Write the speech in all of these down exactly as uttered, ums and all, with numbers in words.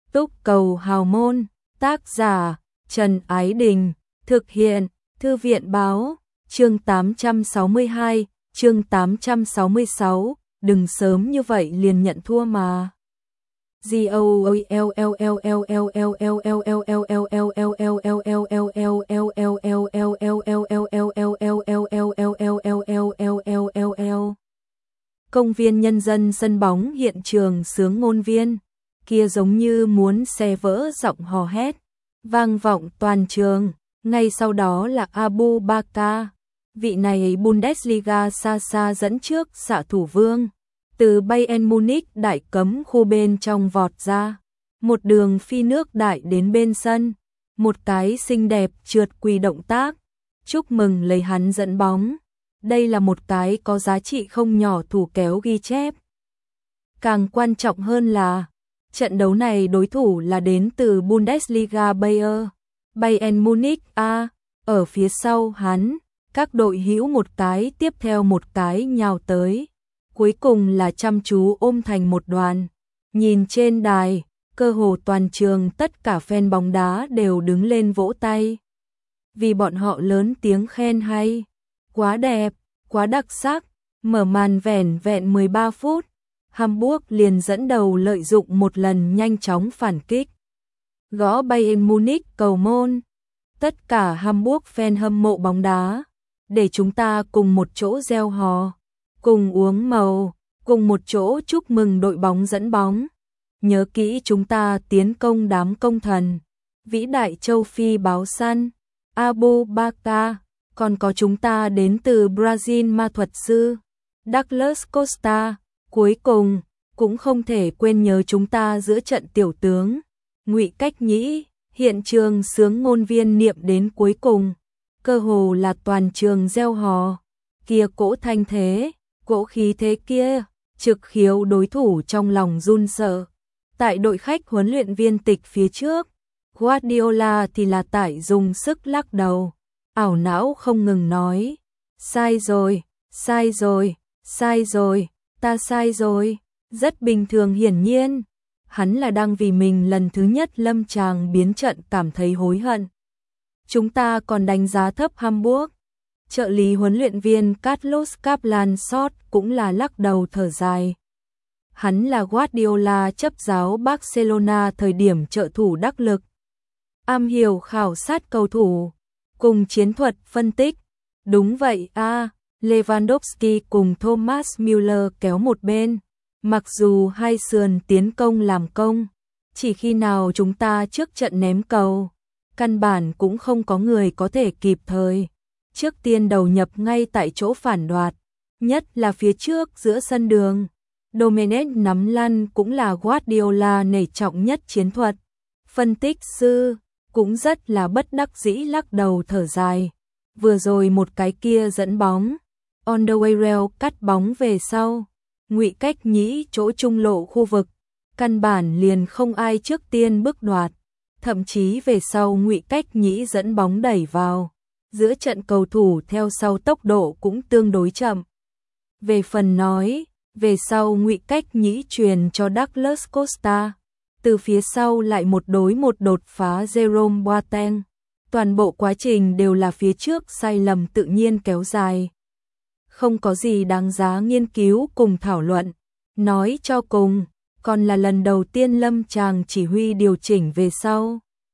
Túc cầu hào môn, tác giả Trần Ái Đình, thực hiện Thư viện Báo, chương tám trăm sáu mươi hai, chương tám trăm sáu mươi sáu, đừng sớm như vậy liền nhận thua mà. Công viên nhân dân sân bóng hiện trường sướng ngôn viên kia giống như muốn xé vỡ giọng hò hét, vang vọng toàn trường. Ngay sau đó là Abu Bakar, vị này Bundesliga xa xa dẫn trước xạ thủ vương, từ Bayern Munich đại cấm khu bên trong vọt ra, một đường phi nước đại đến bên sân, một cái xinh đẹp trượt quỳ động tác, chúc mừng lấy hắn dẫn bóng. Đây là một cái có giá trị không nhỏ thủ kéo ghi chép. Càng quan trọng hơn là trận đấu này đối thủ là đến từ Bundesliga Bayer, Bayern Munich A, ở phía sau hắn, các đội hữu một cái tiếp theo một cái nhào tới, cuối cùng là chăm chú ôm thành một đoàn. Nhìn trên đài, cơ hồ toàn trường tất cả fan bóng đá đều đứng lên vỗ tay, vì bọn họ lớn tiếng khen hay, quá đẹp, quá đặc sắc. Mở màn vẻn vẹn mười ba phút, Hamburg liền dẫn đầu lợi dụng một lần nhanh chóng phản kích, gõ Bayern Munich cầu môn. Tất cả Hamburg fan hâm mộ bóng đá, để chúng ta cùng một chỗ reo hò, cùng uống màu, cùng một chỗ chúc mừng đội bóng dẫn bóng. Nhớ kỹ chúng ta tiến công đám công thần, vĩ đại châu Phi báo săn, Abu Bakar, còn có chúng ta đến từ Brazil ma thuật sư, Douglas Costa. Cuối cùng, cũng không thể quên nhớ chúng ta giữa trận tiểu tướng, Ngụy Cách Nhĩ. Hiện trường sướng ngôn viên niệm đến cuối cùng, cơ hồ là toàn trường reo hò, kia cỗ thanh thế, cỗ khí thế kia, trực khiếu đối thủ trong lòng run sợ. Tại đội khách huấn luyện viên tịch phía trước, Guardiola thì là tại dùng sức lắc đầu, ảo não không ngừng nói, sai rồi, sai rồi, sai rồi, ta sai rồi. Rất bình thường, hiển nhiên hắn là đang vì mình lần thứ nhất lâm tràng biến trận cảm thấy hối hận. Chúng ta còn đánh giá thấp Hamburg. Trợ lý huấn luyện viên Carlos Kaplan Sot cũng là lắc đầu thở dài. Hắn là Guardiola chấp giáo Barcelona thời điểm trợ thủ đắc lực, am hiểu khảo sát cầu thủ, cùng chiến thuật phân tích. Đúng vậy a, à, Lewandowski cùng Thomas Müller kéo một bên. Mặc dù hai sườn tiến công làm công, chỉ khi nào chúng ta trước trận ném cầu, căn bản cũng không có người có thể kịp thời trước tiên đầu nhập ngay tại chỗ phản đoạt, nhất là phía trước giữa sân đường. Domenech nắm lăn cũng là Guardiola nể trọng nhất chiến thuật. Phân tích sư cũng rất là bất đắc dĩ lắc đầu thở dài. Vừa rồi một cái kia dẫn bóng, Alderweireld cắt bóng về sau, Ngụy Cách Nhĩ chỗ trung lộ khu vực, căn bản liền không ai trước tiên bước đoạt, thậm chí về sau Ngụy Cách Nhĩ dẫn bóng đẩy vào, giữa trận cầu thủ theo sau tốc độ cũng tương đối chậm. Về phần nói, về sau Ngụy Cách Nhĩ truyền cho Douglas Costa, từ phía sau lại một đối một đột phá Jerome Boateng, toàn bộ quá trình đều là phía trước sai lầm tự nhiên kéo dài. Không có gì đáng giá nghiên cứu cùng thảo luận. Nói cho cùng, còn là lần đầu tiên lâm tràng chỉ huy điều chỉnh về sau,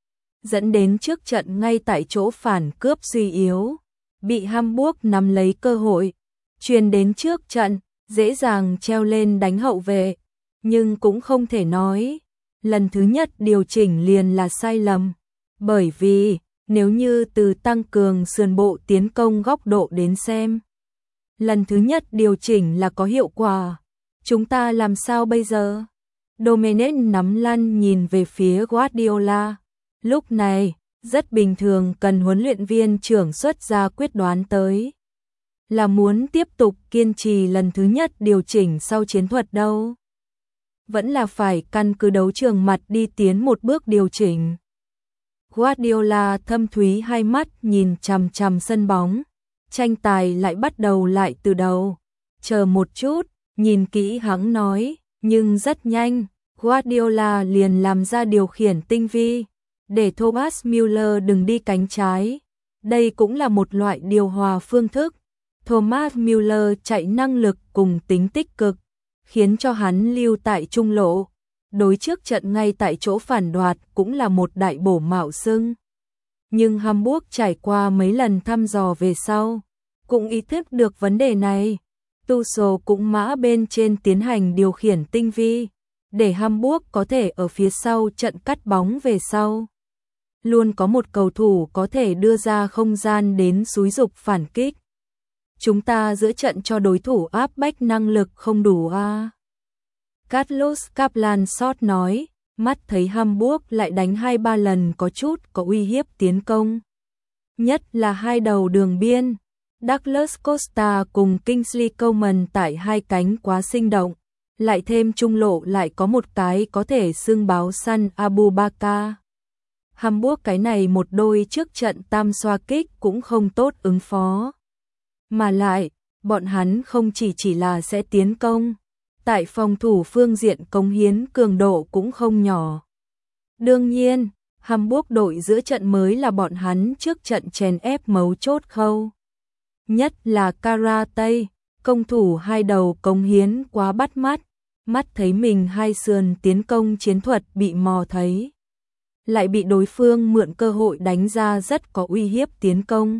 dẫn đến trước trận ngay tại chỗ phản cướp suy yếu, bị Hamburg nắm lấy cơ hội, truyền đến trước trận, dễ dàng treo lên đánh hậu vệ. Nhưng cũng không thể nói, lần thứ nhất điều chỉnh liền là sai lầm, bởi vì nếu như từ tăng cường sườn bộ tiến công góc độ đến xem, lần thứ nhất điều chỉnh là có hiệu quả. Chúng ta làm sao bây giờ? Domenech nắm lăn nhìn về phía Guardiola. Lúc này, rất bình thường cần huấn luyện viên trưởng xuất ra quyết đoán tới. Là muốn tiếp tục kiên trì lần thứ nhất điều chỉnh sau chiến thuật đâu? Vẫn là phải căn cứ đấu trường mặt đi tiến một bước điều chỉnh. Guardiola thâm thúy hai mắt nhìn chằm chằm sân bóng. Tranh tài lại bắt đầu lại từ đầu. Chờ một chút, nhìn kỹ hắn nói, nhưng rất nhanh, Guardiola liền làm ra điều khiển tinh vi, để Thomas Müller đừng đi cánh trái. Đây cũng là một loại điều hòa phương thức. Thomas Müller chạy năng lực cùng tính tích cực, khiến cho hắn lưu tại trung lộ. Đối trước trận ngay tại chỗ phản đoạt cũng là một đại bổ mạo xưng. Nhưng Hamburg trải qua mấy lần thăm dò về sau, cũng ý thức được vấn đề này. Tuchel cũng mã bên trên tiến hành điều khiển tinh vi, để Hamburg có thể ở phía sau trận cắt bóng về sau. Luôn có một cầu thủ có thể đưa ra không gian đến xúi dục phản kích. Chúng ta giữa trận cho đối thủ áp bách năng lực không đủ à. Carlos Kaplan sót nói, mắt thấy Hamburg lại đánh hai ba lần có chút có uy hiếp tiến công. Nhất là hai đầu đường biên, Douglas Costa cùng Kingsley Coman tại hai cánh quá sinh động, lại thêm trung lộ lại có một cái có thể xưng báo săn Abu Bakar. Hamburg cái này một đôi trước trận tam xoa kích cũng không tốt ứng phó. Mà lại, bọn hắn không chỉ chỉ là sẽ tiến công, tại phòng thủ phương diện cống hiến cường độ cũng không nhỏ. Đương nhiên, Hamburg đội giữa trận mới là bọn hắn trước trận chèn ép mấu chốt khâu. Nhất là Karate, công thủ hai đầu cống hiến quá bắt mắt, mắt thấy mình hai sườn tiến công chiến thuật bị mò thấy. Lại bị đối phương mượn cơ hội đánh ra rất có uy hiếp tiến công.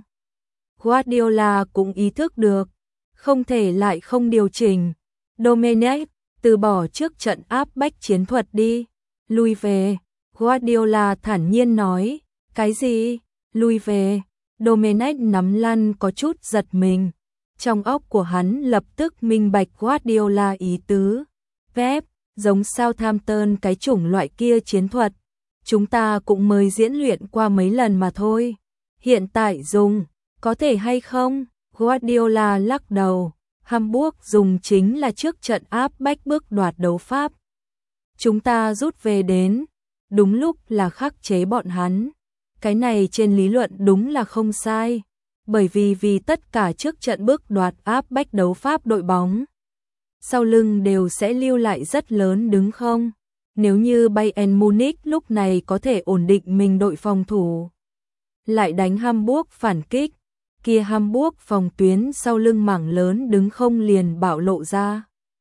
Guardiola cũng ý thức được, không thể lại không điều chỉnh. Domenech, từ bỏ trước trận áp bách chiến thuật đi, lui về. Guardiola thản nhiên nói, cái gì, lui về. Domenech nắm lăn có chút giật mình. Trong óc của hắn lập tức minh bạch Guardiola ý tứ. Pep, giống Southampton cái chủng loại kia chiến thuật. Chúng ta cũng mới diễn luyện qua mấy lần mà thôi. Hiện tại dùng, có thể hay không? Guardiola lắc đầu. Hamburg dùng chính là trước trận áp bách bước đoạt đấu pháp. Chúng ta rút về đến, đúng lúc là khắc chế bọn hắn. Cái này trên lý luận đúng là không sai. Bởi vì vì tất cả trước trận bước đoạt áp bách đấu pháp đội bóng, sau lưng đều sẽ lưu lại rất lớn đứng không? Nếu như Bayern Munich lúc này có thể ổn định mình đội phòng thủ, lại đánh Hamburg phản kích, kia Hamburg phòng tuyến sau lưng mảng lớn đứng không liền bạo lộ ra.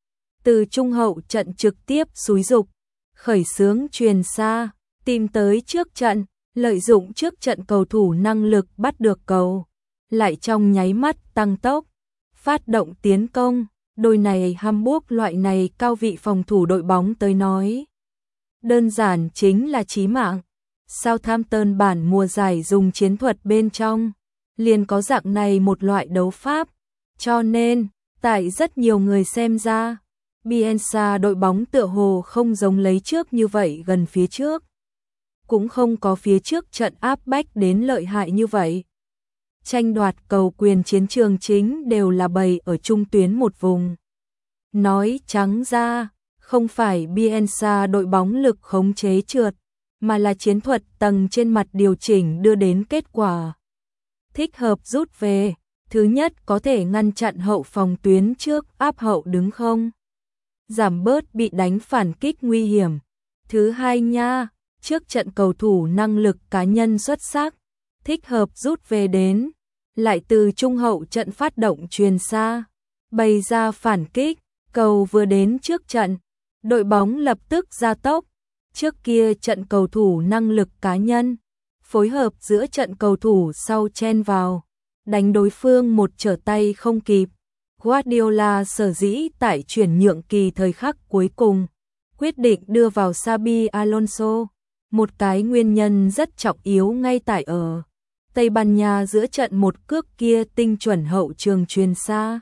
Từ trung hậu trận trực tiếp xúi dục, khởi xướng truyền xa, tìm tới trước trận, lợi dụng trước trận cầu thủ năng lực bắt được cầu, lại trong nháy mắt tăng tốc, phát động tiến công. Đôi này Hamburg loại này cao vị phòng thủ đội bóng tới nói, đơn giản chính là chí mạng. Southampton bản mùa giải dùng chiến thuật bên trong, liền có dạng này một loại đấu pháp. Cho nên, tại rất nhiều người xem ra, Bielsa đội bóng tựa hồ không giống lấy trước như vậy gần phía trước. Cũng không có phía trước trận áp bách đến lợi hại như vậy. Tranh đoạt cầu quyền chiến trường chính đều là bày ở trung tuyến một vùng. Nói trắng ra, không phải Bielsa đội bóng lực khống chế trượt, mà là chiến thuật tầng trên mặt điều chỉnh đưa đến kết quả. Thích hợp rút về, thứ nhất có thể ngăn chặn hậu phòng tuyến trước áp hậu đứng không, giảm bớt bị đánh phản kích nguy hiểm. Thứ hai nha, trước trận cầu thủ năng lực cá nhân xuất sắc, thích hợp rút về đến, lại từ trung hậu trận phát động truyền xa, bày ra phản kích, cầu vừa đến trước trận, đội bóng lập tức gia tốc. Trước kia trận cầu thủ năng lực cá nhân, phối hợp giữa trận cầu thủ sau chen vào, đánh đối phương một trở tay không kịp. Guardiola sở dĩ tại chuyển nhượng kỳ thời khắc cuối cùng, quyết định đưa vào Xabi Alonso. Một cái nguyên nhân rất trọng yếu ngay tại ở Tây Ban Nha giữa trận một cước kia tinh chuẩn hậu trường truyền xa.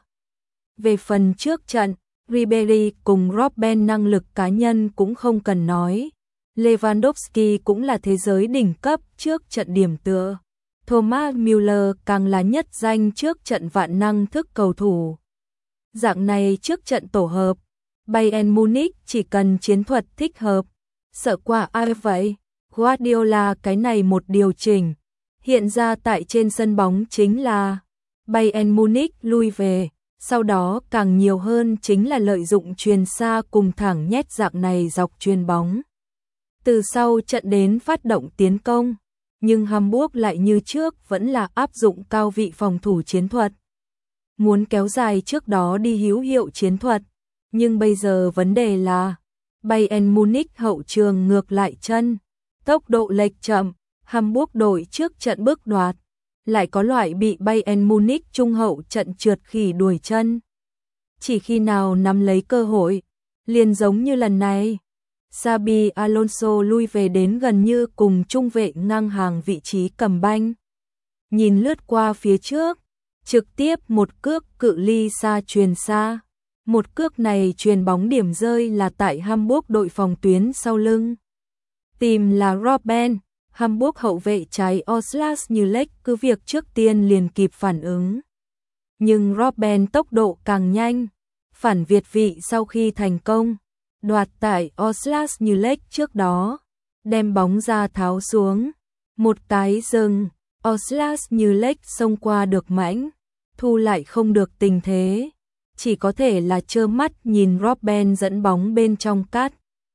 Về phần trước trận, Ribéry cùng Robben năng lực cá nhân cũng không cần nói. Lewandowski cũng là thế giới đỉnh cấp trước trận điểm tựa. Thomas Müller càng là nhất danh trước trận vạn năng thức cầu thủ. Dạng này trước trận tổ hợp, Bayern Munich chỉ cần chiến thuật thích hợp. Sợ qua ai vậy? Guardiola cái này một điều chỉnh. Hiện ra tại trên sân bóng chính là Bayern Munich lui về, Sau đó càng nhiều hơn chính là lợi dụng chuyền xa cùng thẳng nhét dạng này dọc chuyền bóng. Từ sau trận đến phát động tiến công, nhưng Hamburg lại như trước vẫn là áp dụng cao vị phòng thủ chiến thuật. Muốn kéo dài trước đó đi hữu hiệu chiến thuật, nhưng bây giờ vấn đề là Bayern Munich hậu trường ngược lại chân, tốc độ lệch chậm, Hamburg đội trước trận bước đoạt, lại có loại bị Bayern Munich trung hậu trận trượt khỉ đuổi chân. Chỉ khi nào nắm lấy cơ hội, liền giống như lần này, Xabi Alonso lui về đến gần như cùng trung vệ ngang hàng vị trí cầm banh. Nhìn lướt qua phía trước, trực tiếp một cước cự ly xa chuyền xa. Một cước này chuyền bóng điểm rơi là tại Hamburg đội phòng tuyến sau lưng. Tìm là Robben, Hamburg hậu vệ trái Oslaz Nhülek cứ việc trước tiên liền kịp phản ứng. Nhưng Robben tốc độ càng nhanh, phản việt vị sau khi thành công, đoạt tại Oslaz Nhülek trước đó, đem bóng ra tháo xuống. Một cái dừng, Oslaz Nhülek xông qua được mãnh, thu lại không được tình thế. Chỉ có thể là trơ mắt nhìn Robben dẫn bóng bên trong cát.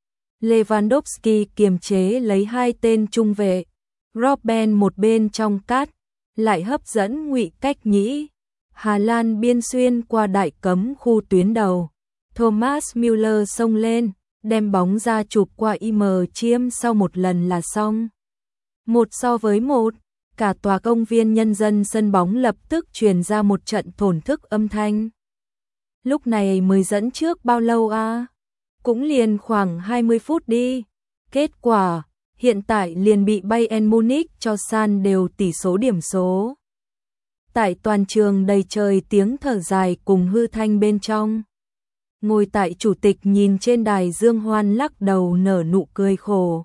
Lewandowski kiềm chế lấy hai tên trung vệ. Robben một bên trong cát, lại hấp dẫn Ngụy Cách Nhĩ. Hà Lan biên xuyên qua đại cấm khu tuyến đầu. Thomas Müller xông lên, đem bóng ra chụp qua im chiêm sau một lần là xong. Một so với một, cả tòa công viên nhân dân sân bóng lập tức truyền ra một trận thổn thức âm thanh. Lúc này mới dẫn trước bao lâu à? Cũng liền khoảng hai mươi phút đi. Kết quả, hiện tại liền bị Bayern Munich cho san đều tỷ số điểm số. Tại toàn trường đầy trời tiếng thở dài cùng hư thanh bên trong. Ngồi tại chủ tịch nhìn trên đài Dương Hoan lắc đầu nở nụ cười khổ.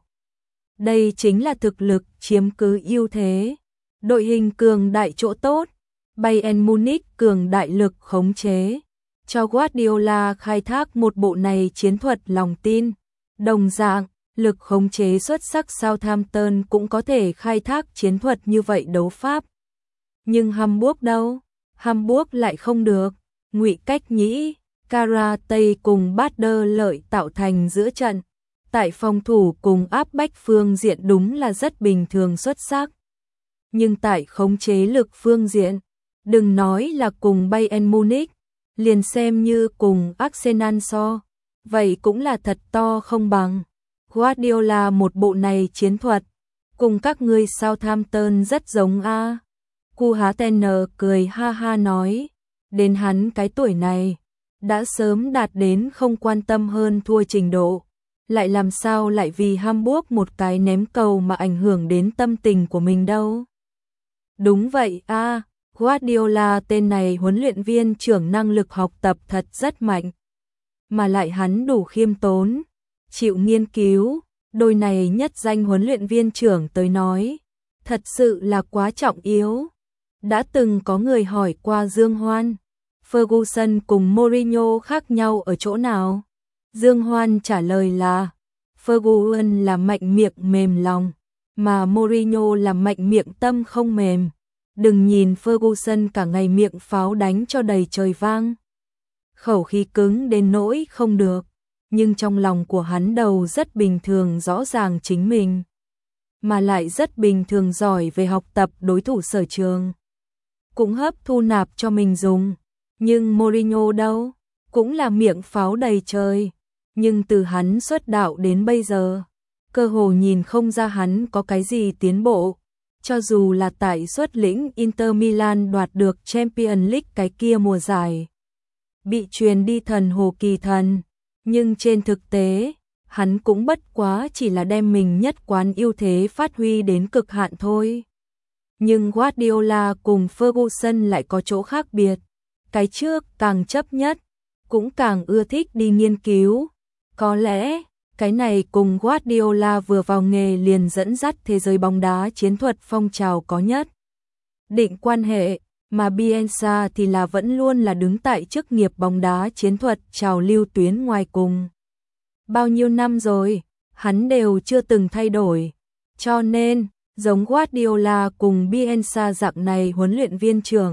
Đây chính là thực lực chiếm cứ ưu thế. Đội hình cường đại chỗ tốt, Bayern Munich cường đại lực khống chế. Cho Guardiola khai thác một bộ này chiến thuật lòng tin. Đồng dạng, lực khống chế xuất sắc Southampton cũng có thể khai thác chiến thuật như vậy đấu pháp. Nhưng Hamburg đâu? Hamburg lại không được. Ngụy Cách Nhĩ, Karate cùng Bader Lợi tạo thành giữa trận. Tại phòng thủ cùng áp bách phương diện đúng là rất bình thường xuất sắc. Nhưng tại khống chế lực phương diện, đừng nói là cùng Bayern Munich, liền xem như cùng Arsenal so, vậy cũng là thật to không bằng. Guardiola một bộ này chiến thuật, cùng các ngươi Southampton rất giống a. Cu Há Tenner cười ha ha nói, đến hắn cái tuổi này, đã sớm đạt đến không quan tâm hơn thua trình độ, lại làm sao lại vì Hamburg một cái ném cầu mà ảnh hưởng đến tâm tình của mình đâu. Đúng vậy a. Guardiola tên này huấn luyện viên trưởng năng lực học tập thật rất mạnh. Mà lại hắn đủ khiêm tốn, chịu nghiên cứu, đôi này nhất danh huấn luyện viên trưởng tới nói, thật sự là quá trọng yếu. Đã từng có người hỏi qua Dương Hoan, Ferguson cùng Mourinho khác nhau ở chỗ nào? Dương Hoan trả lời là, Ferguson là mạnh miệng mềm lòng, mà Mourinho là mạnh miệng tâm không mềm. Đừng nhìn Ferguson cả ngày miệng pháo đánh cho đầy trời vang. Khẩu khí cứng đến nỗi không được, nhưng trong lòng của hắn đầu rất bình thường rõ ràng chính mình. Mà lại rất bình thường giỏi về học tập đối thủ sở trường. Cũng hấp thu nạp cho mình dùng. Nhưng Mourinho đâu? Cũng là miệng pháo đầy trời. Nhưng từ hắn xuất đạo đến bây giờ, cơ hồ nhìn không ra hắn có cái gì tiến bộ. Cho dù là tại xuất lĩnh Inter Milan đoạt được Champions League cái kia mùa giải, bị truyền đi thần hồ kỳ thần, nhưng trên thực tế, hắn cũng bất quá chỉ là đem mình nhất quán ưu thế phát huy đến cực hạn thôi. Nhưng Guardiola cùng Ferguson lại có chỗ khác biệt, cái trước càng chấp nhất, cũng càng ưa thích đi nghiên cứu. Có lẽ cái này cùng Guardiola vừa vào nghề liền dẫn dắt thế giới bóng đá chiến thuật phong trào có nhất định quan hệ, mà Bielsa thì là vẫn luôn là đứng tại chức nghiệp bóng đá chiến thuật trào lưu tuyến ngoài cùng. Bao nhiêu năm rồi, hắn đều chưa từng thay đổi. Cho nên, giống Guardiola cùng Bielsa dạng này huấn luyện viên trưởng,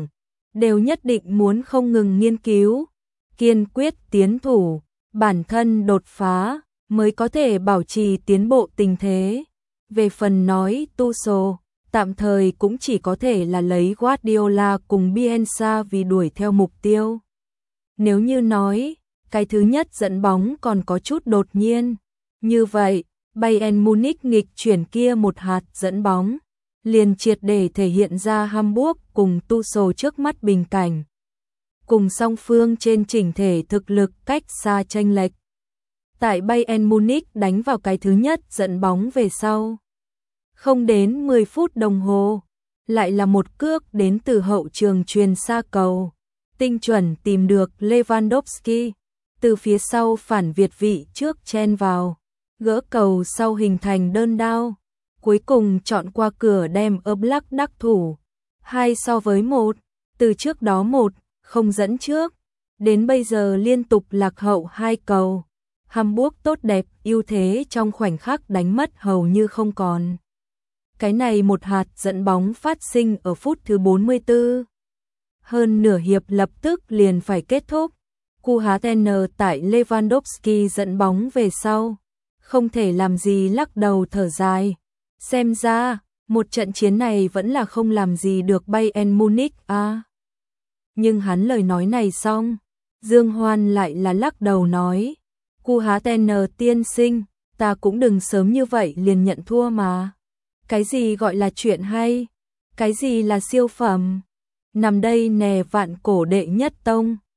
đều nhất định muốn không ngừng nghiên cứu, kiên quyết tiến thủ, bản thân đột phá, mới có thể bảo trì tiến bộ tình thế. Về phần nói Tuchel, tạm thời cũng chỉ có thể là lấy Guardiola cùng Bielsa vì đuổi theo mục tiêu. Nếu như nói, cái thứ nhất dẫn bóng còn có chút đột nhiên, như vậy, Bayern Munich nghịch chuyển kia một hạt dẫn bóng, liền triệt để thể hiện ra Hamburg cùng Tuchel trước mắt bình cảnh. Cùng song phương trên chỉnh thể thực lực cách xa chênh lệch. Tại Bayern Munich đánh vào cái thứ nhất dẫn bóng về sau. Không đến mười phút đồng hồ, lại là một cước đến từ hậu trường truyền xa cầu. Tinh chuẩn tìm được Lewandowski, từ phía sau phản việt vị trước chen vào, gỡ cầu sau hình thành đơn đao. Cuối cùng chọn qua cửa đem Oblak đắc thủ. Hai so với một, từ trước đó một, không dẫn trước. Đến bây giờ liên tục lạc hậu hai cầu. Hamburg tốt đẹp, ưu thế trong khoảnh khắc đánh mất hầu như không còn. Cái này một hạt dẫn bóng phát sinh ở phút thứ bốn mươi tư. Hơn nửa hiệp lập tức liền phải kết thúc. Kuhatener tại Lewandowski dẫn bóng về sau. Không thể làm gì lắc đầu thở dài. Xem ra, một trận chiến này vẫn là không làm gì được Bayern Munich à. Nhưng hắn lời nói này xong, Dương Hoan lại là lắc đầu nói. Kuhatener tiên sinh, ta cũng đừng sớm như vậy liền nhận thua mà. Cái gì gọi là chuyện hay? Cái gì là siêu phẩm? Nằm đây nè vạn cổ đệ nhất tông.